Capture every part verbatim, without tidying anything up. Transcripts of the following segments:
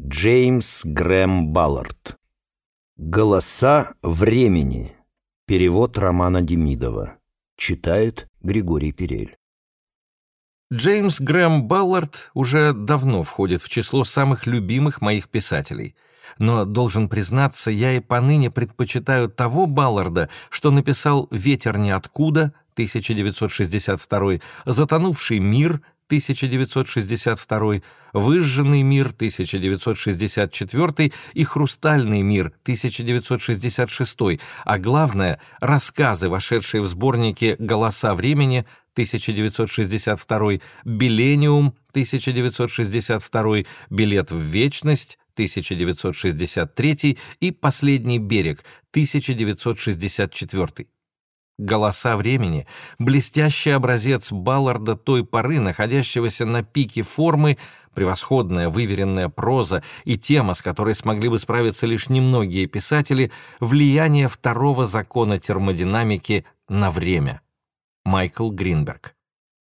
Джеймс Грэм Баллард. «Голоса времени». Перевод Романа Демидова. Читает Григорий Перель. Джеймс Грэм Баллард уже давно входит в число самых любимых моих писателей. Но, должен признаться, я и поныне предпочитаю того Балларда, что написал «Ветер ниоткуда» тысяча девятьсот шестьдесят второй, «Затонувший мир» тысяча девятьсот шестьдесят второй, «Выжженный мир» тысяча девятьсот шестьдесят четвёртый и «Хрустальный мир» тысяча девятьсот шестьдесят шестой, а главное — рассказы, вошедшие в сборники «Голоса времени» тысяча девятьсот шестьдесят второй, «Биллениум» тысяча девятьсот шестьдесят второй, «Билет в вечность» тысяча девятьсот шестьдесят третий и «Последний берег» тысяча девятьсот шестьдесят четвёртый. «Голоса времени» — блестящий образец Балларда той поры, находящегося на пике формы, превосходная выверенная проза и тема, с которой смогли бы справиться лишь немногие писатели, влияние второго закона термодинамики на время. Майкл Гринберг.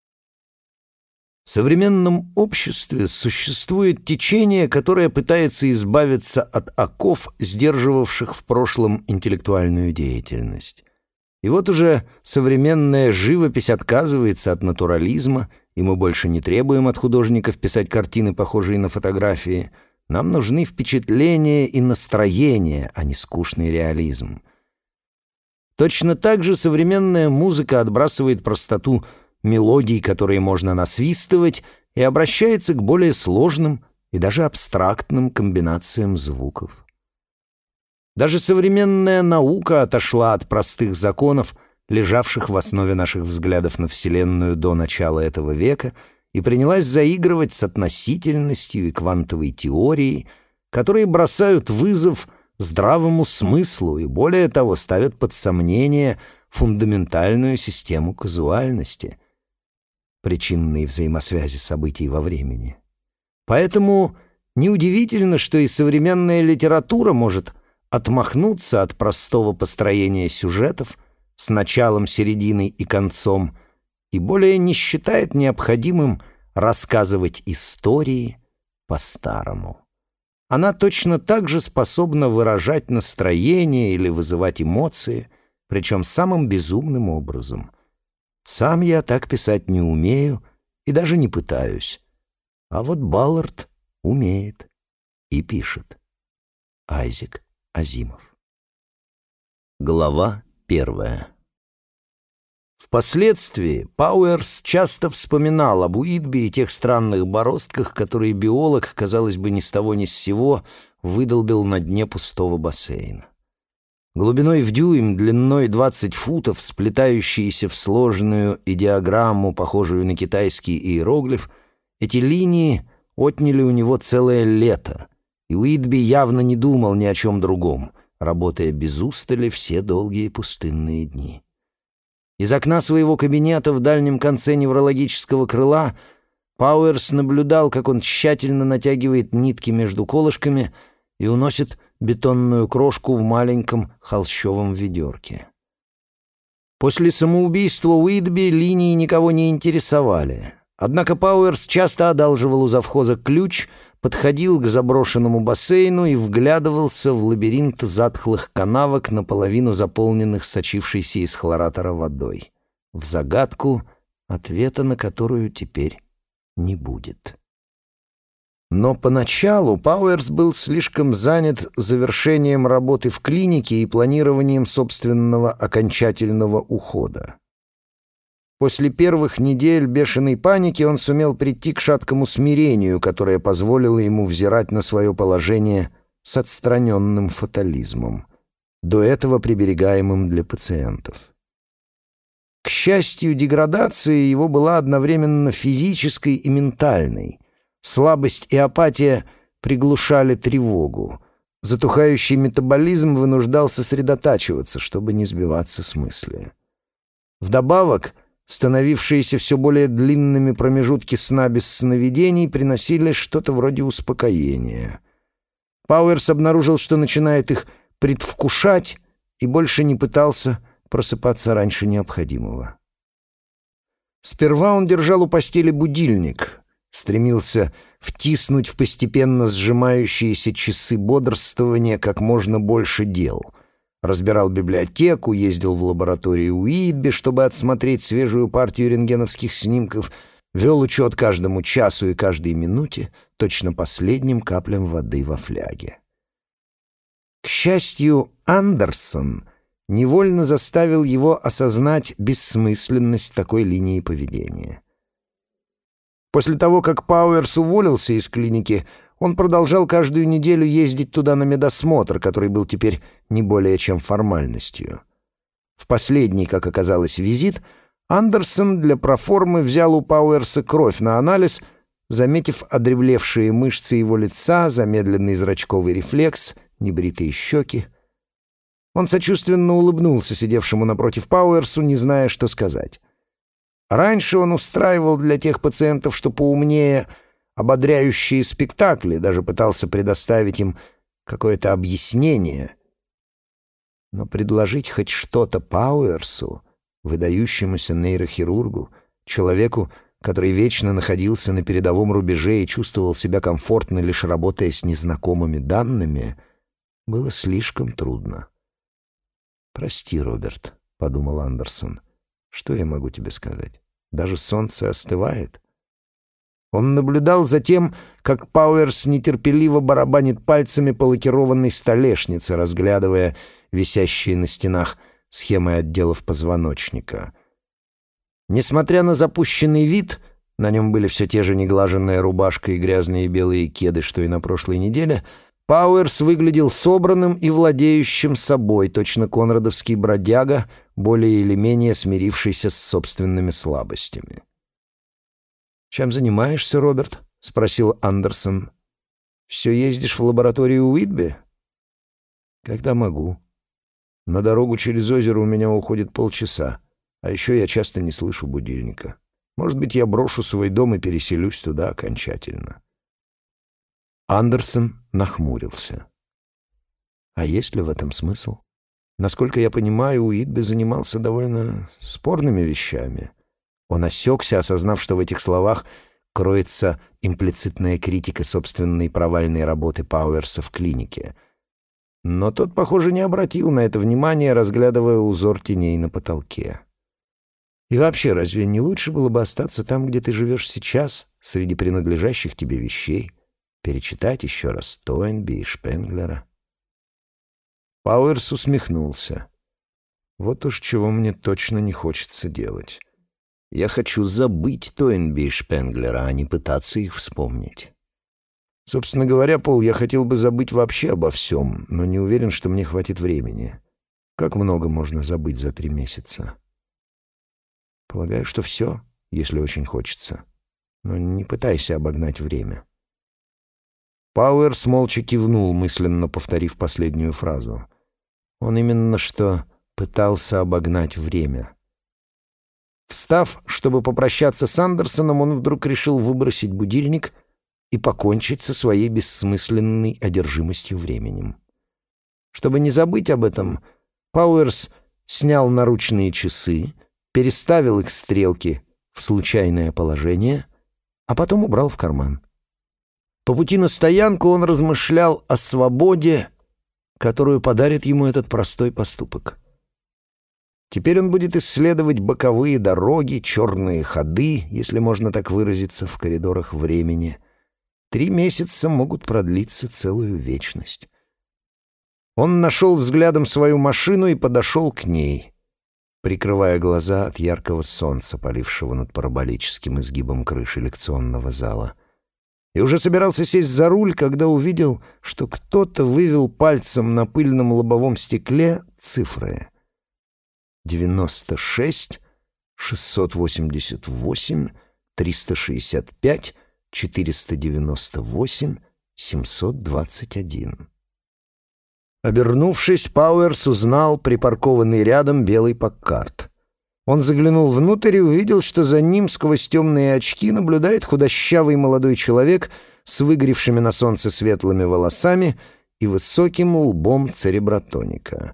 В современном обществе существует течение, которое пытается избавиться от оков, сдерживавших в прошлом интеллектуальную деятельность. И вот уже современная живопись отказывается от натурализма, и мы больше не требуем от художников писать картины, похожие на фотографии. Нам нужны впечатления и настроения, а не скучный реализм. Точно так же современная музыка отбрасывает простоту мелодий, которые можно насвистывать, и обращается к более сложным и даже абстрактным комбинациям звуков. Даже современная наука отошла от простых законов, лежавших в основе наших взглядов на Вселенную до начала этого века, и принялась заигрывать с относительностью и квантовой теорией, которые бросают вызов здравому смыслу и, более того, ставят под сомнение фундаментальную систему казуальности, причинной взаимосвязи событий во времени. Поэтому неудивительно, что и современная литература может отмахнуться от простого построения сюжетов с началом, серединой и концом и более не считает необходимым рассказывать истории по-старому. Она точно так же способна выражать настроение или вызывать эмоции, причем самым безумным образом. Сам я так писать не умею и даже не пытаюсь. А вот Баллард умеет и пишет. Айзек Азимов. Глава первая. Впоследствии Пауэрс часто вспоминал об Уитби и тех странных бороздках, которые биолог, казалось бы, ни с того ни с сего выдолбил на дне пустого бассейна. Глубиной в дюйм, длиной двадцать футов, сплетающиеся в сложную идеограмму, похожую на китайский иероглиф, эти линии отняли у него целое лето, и Уитби явно не думал ни о чем другом, работая без устали все долгие пустынные дни. Из окна своего кабинета в дальнем конце неврологического крыла Пауэрс наблюдал, как он тщательно натягивает нитки между колышками и уносит бетонную крошку в маленьком холщовом ведерке. После самоубийства Уитби линии никого не интересовали. Однако Пауэрс часто одалживал у завхоза ключ, подходил к заброшенному бассейну и вглядывался в лабиринт затхлых канавок, наполовину заполненных сочившейся из хлоратора водой, в загадку, ответа на которую теперь не будет. Но поначалу Пауэрс был слишком занят завершением работы в клинике и планированием собственного окончательного ухода. После первых недель бешеной паники он сумел прийти к шаткому смирению, которое позволило ему взирать на свое положение с отстраненным фатализмом, до этого приберегаемым для пациентов. К счастью, деградация его была одновременно физической и ментальной. Слабость и апатия приглушали тревогу. Затухающий метаболизм вынуждал сосредотачиваться, чтобы не сбиваться с мысли. Вдобавок, становившиеся все более длинными промежутки сна без сновидений приносили что-то вроде успокоения. Пауэрс обнаружил, что начинает их предвкушать, и больше не пытался просыпаться раньше необходимого. Сперва он держал у постели будильник, стремился втиснуть в постепенно сжимающиеся часы бодрствования как можно больше дел. Разбирал библиотеку, ездил в лабораторию Уитби, чтобы отсмотреть свежую партию рентгеновских снимков, вел учет каждому часу и каждой минуте, точно последним каплям воды во фляге. К счастью, Андерсон невольно заставил его осознать бессмысленность такой линии поведения. После того, как Пауэрс уволился из клиники, он продолжал каждую неделю ездить туда на медосмотр, который был теперь не более чем формальностью. В последний, как оказалось, визит Андерсон для проформы взял у Пауэрса кровь на анализ, заметив одеревлевшие мышцы его лица, замедленный зрачковый рефлекс, небритые щеки. Он сочувственно улыбнулся сидевшему напротив Пауэрсу, не зная, что сказать. Раньше он устраивал для тех пациентов, что поумнее, ободряющие спектакли, даже пытался предоставить им какое-то объяснение. Но предложить хоть что-то Пауэрсу, выдающемуся нейрохирургу, человеку, который вечно находился на передовом рубеже и чувствовал себя комфортно, лишь работая с незнакомыми данными, было слишком трудно. «Прости, Роберт», — подумал Андерсон. «Что я могу тебе сказать? Даже солнце остывает?» Он наблюдал за тем, как Пауэрс нетерпеливо барабанит пальцами по лакированной столешнице, разглядывая висящие на стенах схемы отделов позвоночника. Несмотря на запущенный вид, на нем были все те же неглаженная рубашка и грязные белые кеды, что и на прошлой неделе, Пауэрс выглядел собранным и владеющим собой, точно конрадовский бродяга, более или менее смирившийся с собственными слабостями. «Чем занимаешься, Роберт?» — спросил Андерсон. «Все ездишь в лабораторию Уитби?» «Когда могу. На дорогу через озеро у меня уходит полчаса, а еще я часто не слышу будильника. Может быть, я брошу свой дом и переселюсь туда окончательно». Андерсон нахмурился. «А есть ли в этом смысл? Насколько я понимаю, Уитби занимался довольно спорными вещами». Он осекся, осознав, что в этих словах кроется имплицитная критика собственной провальной работы Пауэрса в клинике. Но тот, похоже, не обратил на это внимания, разглядывая узор теней на потолке. «И вообще, разве не лучше было бы остаться там, где ты живешь сейчас, среди принадлежащих тебе вещей, перечитать еще раз Тойнби и Шпенглера?» Пауэрс усмехнулся. «Вот уж чего мне точно не хочется делать. Я хочу забыть Тойнби и Шпенглера, а не пытаться их вспомнить. Собственно говоря, Пол, я хотел бы забыть вообще обо всем, но не уверен, что мне хватит времени. Как много можно забыть за три месяца? Полагаю, что все, если очень хочется. Но не пытайся обогнать время». Пауэрс молча кивнул, мысленно повторив последнюю фразу. Он именно что пытался обогнать время. Встав, чтобы попрощаться с Андерсоном, он вдруг решил выбросить будильник и покончить со своей бессмысленной одержимостью временем. Чтобы не забыть об этом, Пауэрс снял наручные часы, переставил их стрелки в случайное положение, а потом убрал в карман. По пути на стоянку он размышлял о свободе, которую подарит ему этот простой поступок. Теперь он будет исследовать боковые дороги, черные ходы, если можно так выразиться, в коридорах времени. Три месяца могут продлиться целую вечность. Он нашел взглядом свою машину и подошел к ней, прикрывая глаза от яркого солнца, палившего над параболическим изгибом крыши лекционного зала. И уже собирался сесть за руль, когда увидел, что кто-то вывел пальцем на пыльном лобовом стекле цифры. девяносто шесть, шестьсот восемьдесят восемь, триста шестьдесят пять, четыреста девяносто восемь, семьсот двадцать один. Обернувшись, Пауэрс узнал припаркованный рядом белый Паккарт. Он заглянул внутрь и увидел, что за ним сквозь темные очки наблюдает худощавый молодой человек с выгоревшими на солнце светлыми волосами и высоким лбом церебратоника.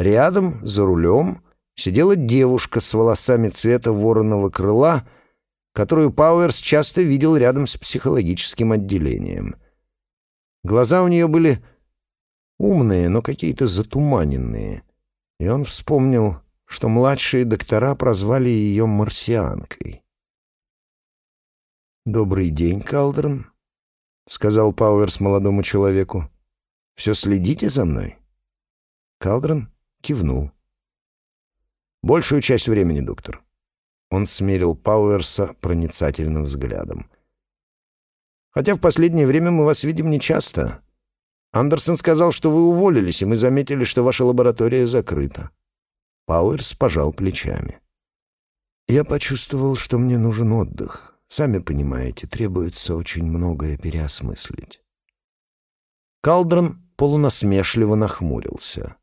Рядом, за рулем, сидела девушка с волосами цвета вороного крыла которую Пауэрс часто видел рядом с психологическим отделением. Глаза у нее были умные, но какие-то затуманенные, и он вспомнил, что младшие доктора прозвали ее марсианкой. «Добрый день, Калдрон», — сказал Пауэрс молодому человеку. «Все следите за мной?» Калдрон кивнул. «Большую часть времени, доктор». Он смерил Пауэрса проницательным взглядом. «Хотя в последнее время мы вас видим нечасто. Андерсон сказал, что вы уволились, и мы заметили, что ваша лаборатория закрыта». Пауэрс пожал плечами. «Я почувствовал, что мне нужен отдых. Сами понимаете, требуется очень многое переосмыслить». Калдрон полунасмешливо нахмурился.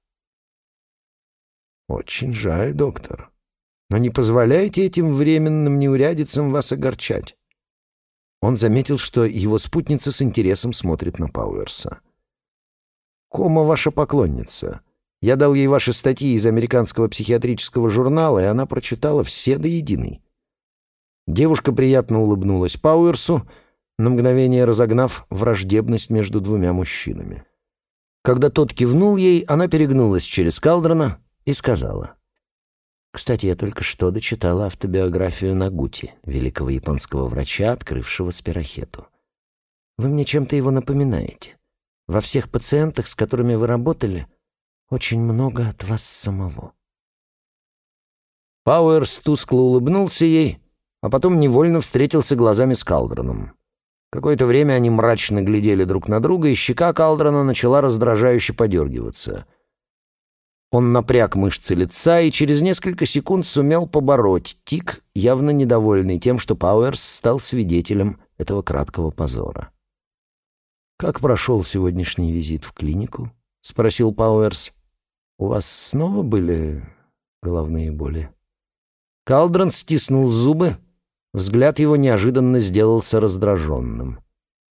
«Очень жаль, доктор. Но не позволяйте этим временным неурядицам вас огорчать». Он заметил, что его спутница с интересом смотрит на Пауэрса. «Кома ваша поклонница. Я дал ей ваши статьи из американского психиатрического журнала, и она прочитала все до единой». Девушка приятно улыбнулась Пауэрсу, на мгновение разогнав враждебность между двумя мужчинами. Когда тот кивнул ей, она перегнулась через Калдрона и сказала: «Кстати, я только что дочитала автобиографию Нагути, великого японского врача, открывшего спирохету. Вы мне чем-то его напоминаете. Во всех пациентах, с которыми вы работали, очень много от вас самого». Пауэрс тускло улыбнулся ей, а потом невольно встретился глазами с Калдроном. Какое-то время они мрачно глядели друг на друга, и щека Калдрона начала раздражающе подергиваться. Он напряг мышцы лица и через несколько секунд сумел побороть тик, явно недовольный тем, что Пауэрс стал свидетелем этого краткого позора. «Как прошел сегодняшний визит в клинику?» — спросил Пауэрс. «У вас снова были головные боли?» Калдрон стиснул зубы. Взгляд его неожиданно сделался раздраженным.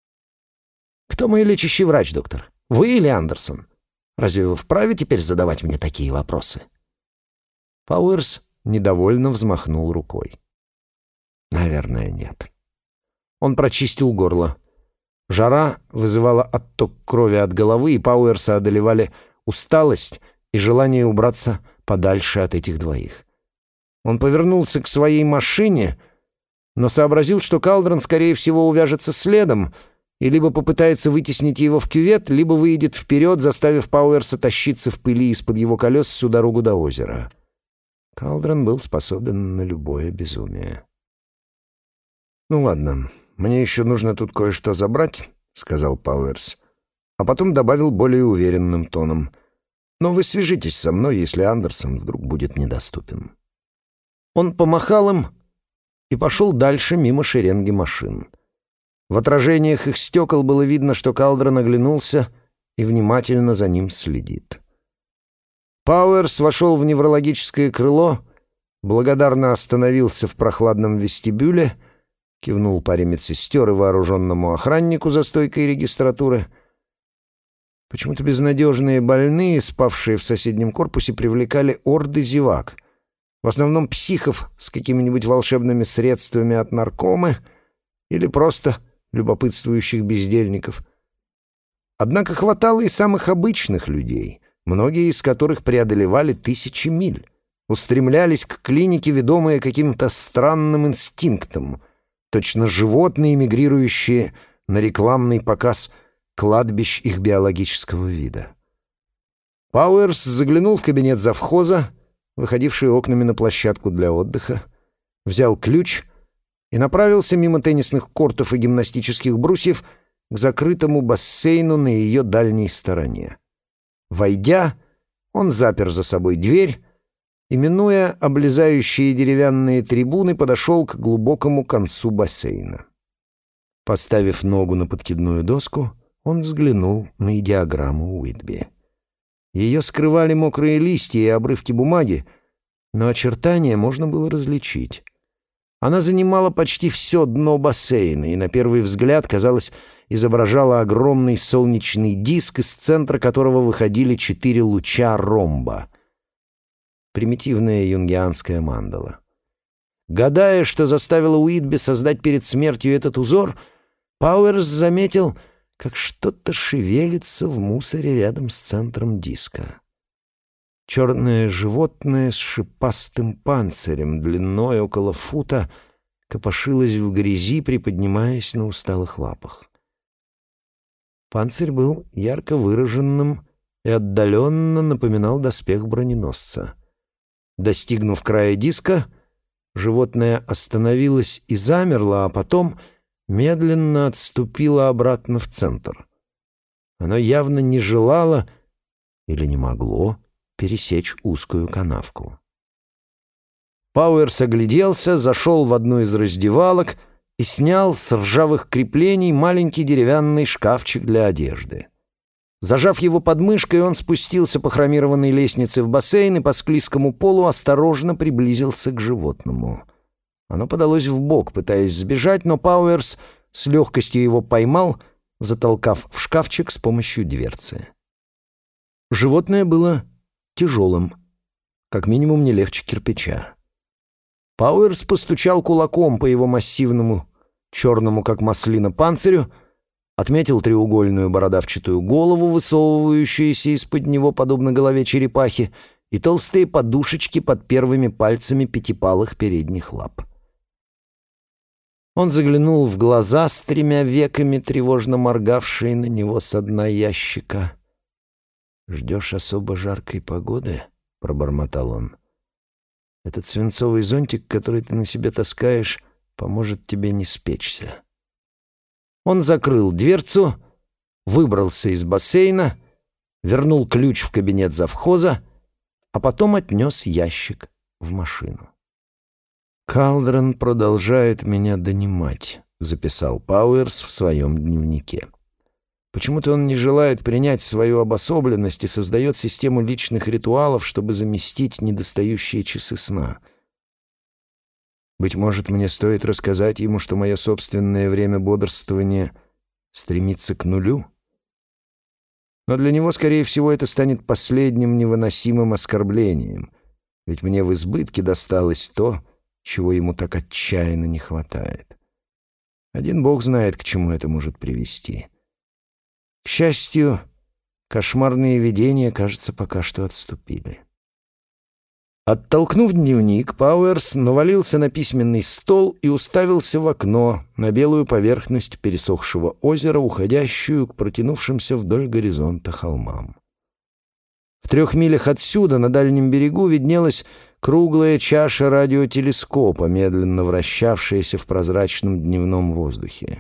«Кто мой лечащий врач, доктор? Вы или Андерсон? Разве вы вправе теперь задавать мне такие вопросы?» Пауэрс недовольно взмахнул рукой. «Наверное, нет». Он прочистил горло. Жара вызывала отток крови от головы, и Пауэрса одолевали усталость и желание убраться подальше от этих двоих. Он повернулся к своей машине, но сообразил, что Калдрон, скорее всего, увяжется следом и либо попытается вытеснить его в кювет, либо выйдет вперед, заставив Пауэрса тащиться в пыли из-под его колес всю дорогу до озера. Калдрон был способен на любое безумие. «Ну ладно, мне еще нужно тут кое-что забрать», — сказал Пауэрс, а потом добавил более уверенным тоном: «но вы свяжитесь со мной, если Андерсон вдруг будет недоступен». Он помахал им и пошел дальше мимо шеренги машин. В отражениях их стекол было видно, что Калдрон оглянулся и внимательно за ним следит. Пауэрс вошел в неврологическое крыло, благодарно остановился в прохладном вестибюле, кивнул паре медсестер и вооруженному охраннику за стойкой регистратуры. Почему-то безнадежные больные, спавшие в соседнем корпусе, привлекали орды зевак. В основном психов с какими-нибудь волшебными средствами от наркомы или просто любопытствующих бездельников. Однако хватало и самых обычных людей, многие из которых преодолевали тысячи миль, устремлялись к клинике, ведомые каким-то странным инстинктом, точно животные, мигрирующие на рекламный показ кладбищ их биологического вида. Пауэрс заглянул в кабинет завхоза, выходивший окнами на площадку для отдыха, взял ключ и направился мимо теннисных кортов и гимнастических брусьев к закрытому бассейну на ее дальней стороне. Войдя, он запер за собой дверь и, минуя облезающие деревянные трибуны, подошел к глубокому концу бассейна. Поставив ногу на подкидную доску, он взглянул на идеограмму Уитби. Ее скрывали мокрые листья и обрывки бумаги, но очертания можно было различить. Она занимала почти все дно бассейна и, на первый взгляд, казалось, изображала огромный солнечный диск, из центра которого выходили четыре луча ромба. Примитивная юнгианская мандала. Гадая, что заставило Уитби создать перед смертью этот узор, Пауэрс заметил, как что-то шевелится в мусоре рядом с центром диска. Черное животное с шипастым панцирем, длиной около фута, копошилось в грязи, приподнимаясь на усталых лапах. Панцирь был ярко выраженным и отдаленно напоминал доспех броненосца. Достигнув края диска, животное остановилось и замерло, а потом медленно отступило обратно в центр. Оно явно не желало или не могло пересечь узкую канавку. Пауэрс огляделся, зашел в одну из раздевалок и снял с ржавых креплений маленький деревянный шкафчик для одежды. Зажав его под мышкой, он спустился по хромированной лестнице в бассейн и по склизкому полу осторожно приблизился к животному. Оно подалось вбок, пытаясь сбежать, но Пауэрс с легкостью его поймал, затолкав в шкафчик с помощью дверцы. Животное было тяжелым, как минимум не легче кирпича. Пауэрс постучал кулаком по его массивному, черному как маслина, панцирю, отметил треугольную бородавчатую голову, высовывающуюся из-под него, подобно голове черепахи, и толстые подушечки под первыми пальцами пятипалых передних лап. Он заглянул в глаза с тремя веками, тревожно моргавшие на него со дна ящика. «Ждешь особо жаркой погоды?» — пробормотал он. «Этот свинцовый зонтик, который ты на себе таскаешь, поможет тебе не спечься». Он закрыл дверцу, выбрался из бассейна, вернул ключ в кабинет завхоза, а потом отнес ящик в машину. «Калдрон продолжает меня донимать», — записал Пауэрс в своем дневнике. «Почему-то он не желает принять свою обособленность и создает систему личных ритуалов, чтобы заместить недостающие часы сна. Быть может, мне стоит рассказать ему, что мое собственное время бодрствования стремится к нулю? Но для него, скорее всего, это станет последним невыносимым оскорблением, ведь мне в избытке досталось то, чего ему так отчаянно не хватает. Один бог знает, к чему это может привести. К счастью, кошмарные видения, кажется, пока что отступили». Оттолкнув дневник, Пауэрс навалился на письменный стол и уставился в окно на белую поверхность пересохшего озера, уходящую к протянувшимся вдоль горизонта холмам. В трех милях отсюда, на дальнем берегу, виднелась круглая чаша радиотелескопа, медленно вращавшаяся в прозрачном дневном воздухе.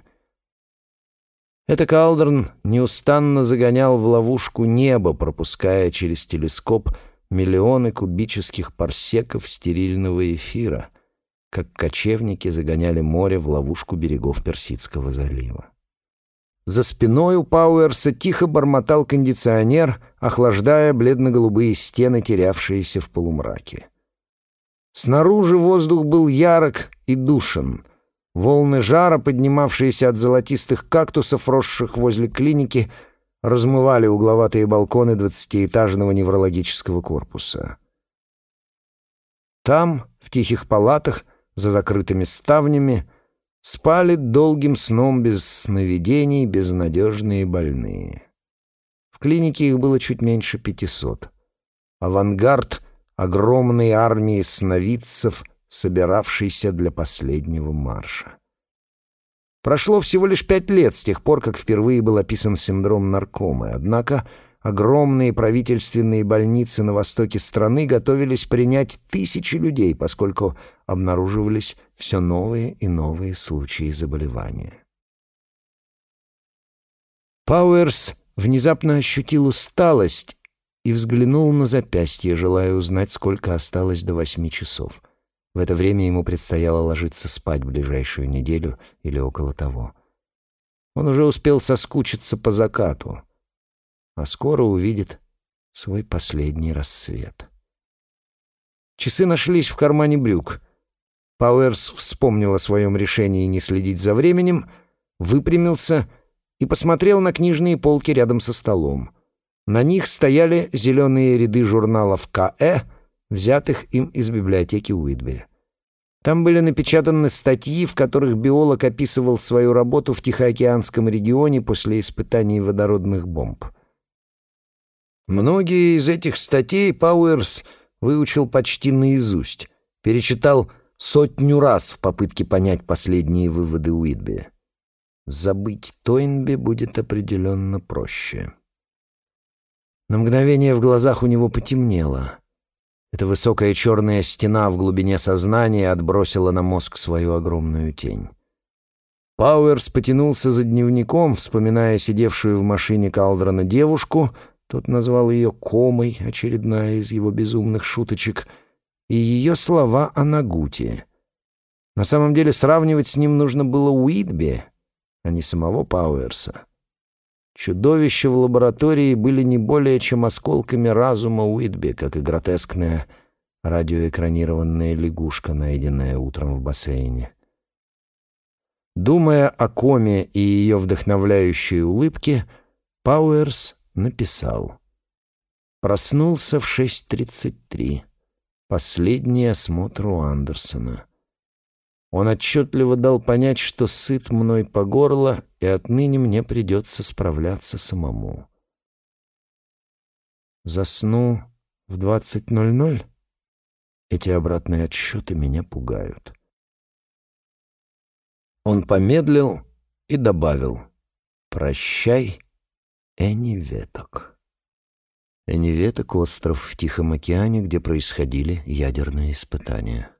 Это Калдрон неустанно загонял в ловушку небо, пропуская через телескоп миллионы кубических парсеков стерильного эфира, как кочевники загоняли море в ловушку берегов Персидского залива. За спиной у Пауэрса тихо бормотал кондиционер, охлаждая бледно-голубые стены, терявшиеся в полумраке. Снаружи воздух был ярок и душен. Волны жара, поднимавшиеся от золотистых кактусов, росших возле клиники, размывали угловатые балконы двадцатиэтажного неврологического корпуса. Там, в тихих палатах, за закрытыми ставнями, спали долгим сном без сновидений безнадежные больные. В клинике их было чуть меньше пятисот. Авангард огромной армии сновидцев, собиравшийся для последнего марша. Прошло всего лишь пять лет с тех пор, как впервые был описан синдром наркомы, однако огромные правительственные больницы на востоке страны готовились принять тысячи людей, поскольку обнаруживались все новые и новые случаи заболевания. Пауэрс внезапно ощутил усталость и взглянул на запястье, желая узнать, сколько осталось до восьми часов. В это время ему предстояло ложиться спать ближайшую неделю или около того. Он уже успел соскучиться по закату, а скоро увидит свой последний рассвет. Часы нашлись в кармане брюк. Пауэрс вспомнил о своем решении не следить за временем, выпрямился и посмотрел на книжные полки рядом со столом. На них стояли зеленые ряды журналов ка э, взятых им из библиотеки Уитби. Там были напечатаны статьи, в которых биолог описывал свою работу в Тихоокеанском регионе после испытаний водородных бомб. Многие из этих статей Пауэрс выучил почти наизусть, перечитал сотню раз в попытке понять последние выводы Уитби. Забыть Тойнби будет определенно проще. На мгновение в глазах у него потемнело. Эта высокая черная стена в глубине сознания отбросила на мозг свою огромную тень. Пауэрс потянулся за дневником, вспоминая сидевшую в машине Калдрона девушку. Тот назвал ее Комой, очередная из его безумных шуточек, и ее слова о Нагуте. На самом деле сравнивать с ним нужно было Уитби, а не самого Пауэрса. Чудовища в лаборатории были не более чем осколками разума Уитби, как и гротескная радиоэкранированная лягушка, найденная утром в бассейне. Думая о Коме и ее вдохновляющей улыбке, Пауэрс написал: «Проснулся в шесть тридцать три. Последний осмотр у Андерсона. Он отчетливо дал понять, что сыт мной по горло, и отныне мне придется справляться самому. Засну в двадцать ноль ноль. Эти обратные отсчеты меня пугают». Он помедлил и добавил: «Прощай, Энниветок». Энниветок — остров в Тихом океане, где происходили ядерные испытания.